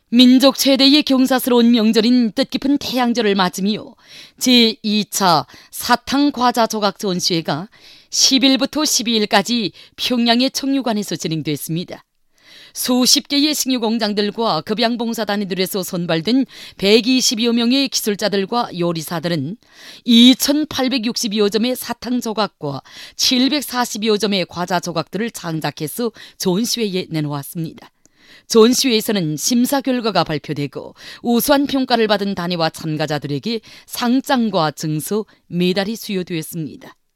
민족 최대의 경사스러운 명절인 뜻깊은 태양절을 맞으며 제2차 사탕 과자 조각 전시회가 10일부터 12일까지 평양의 청류관에서 진행됐습니다. 수십 개의 식유공장들과 급양봉사단위들에서 선발된 120여 명의 기술자들과 요리사들은 2,860여 점의 사탕 조각과 740여 점의 과자 조각들을 장작해서 전시회에 내놓았습니다. 전시회에서는 심사 결과가 발표되고 우수한 평가를 받은 단위와 참가자들에게 상장과 증서, 메달이 수여되었습니다.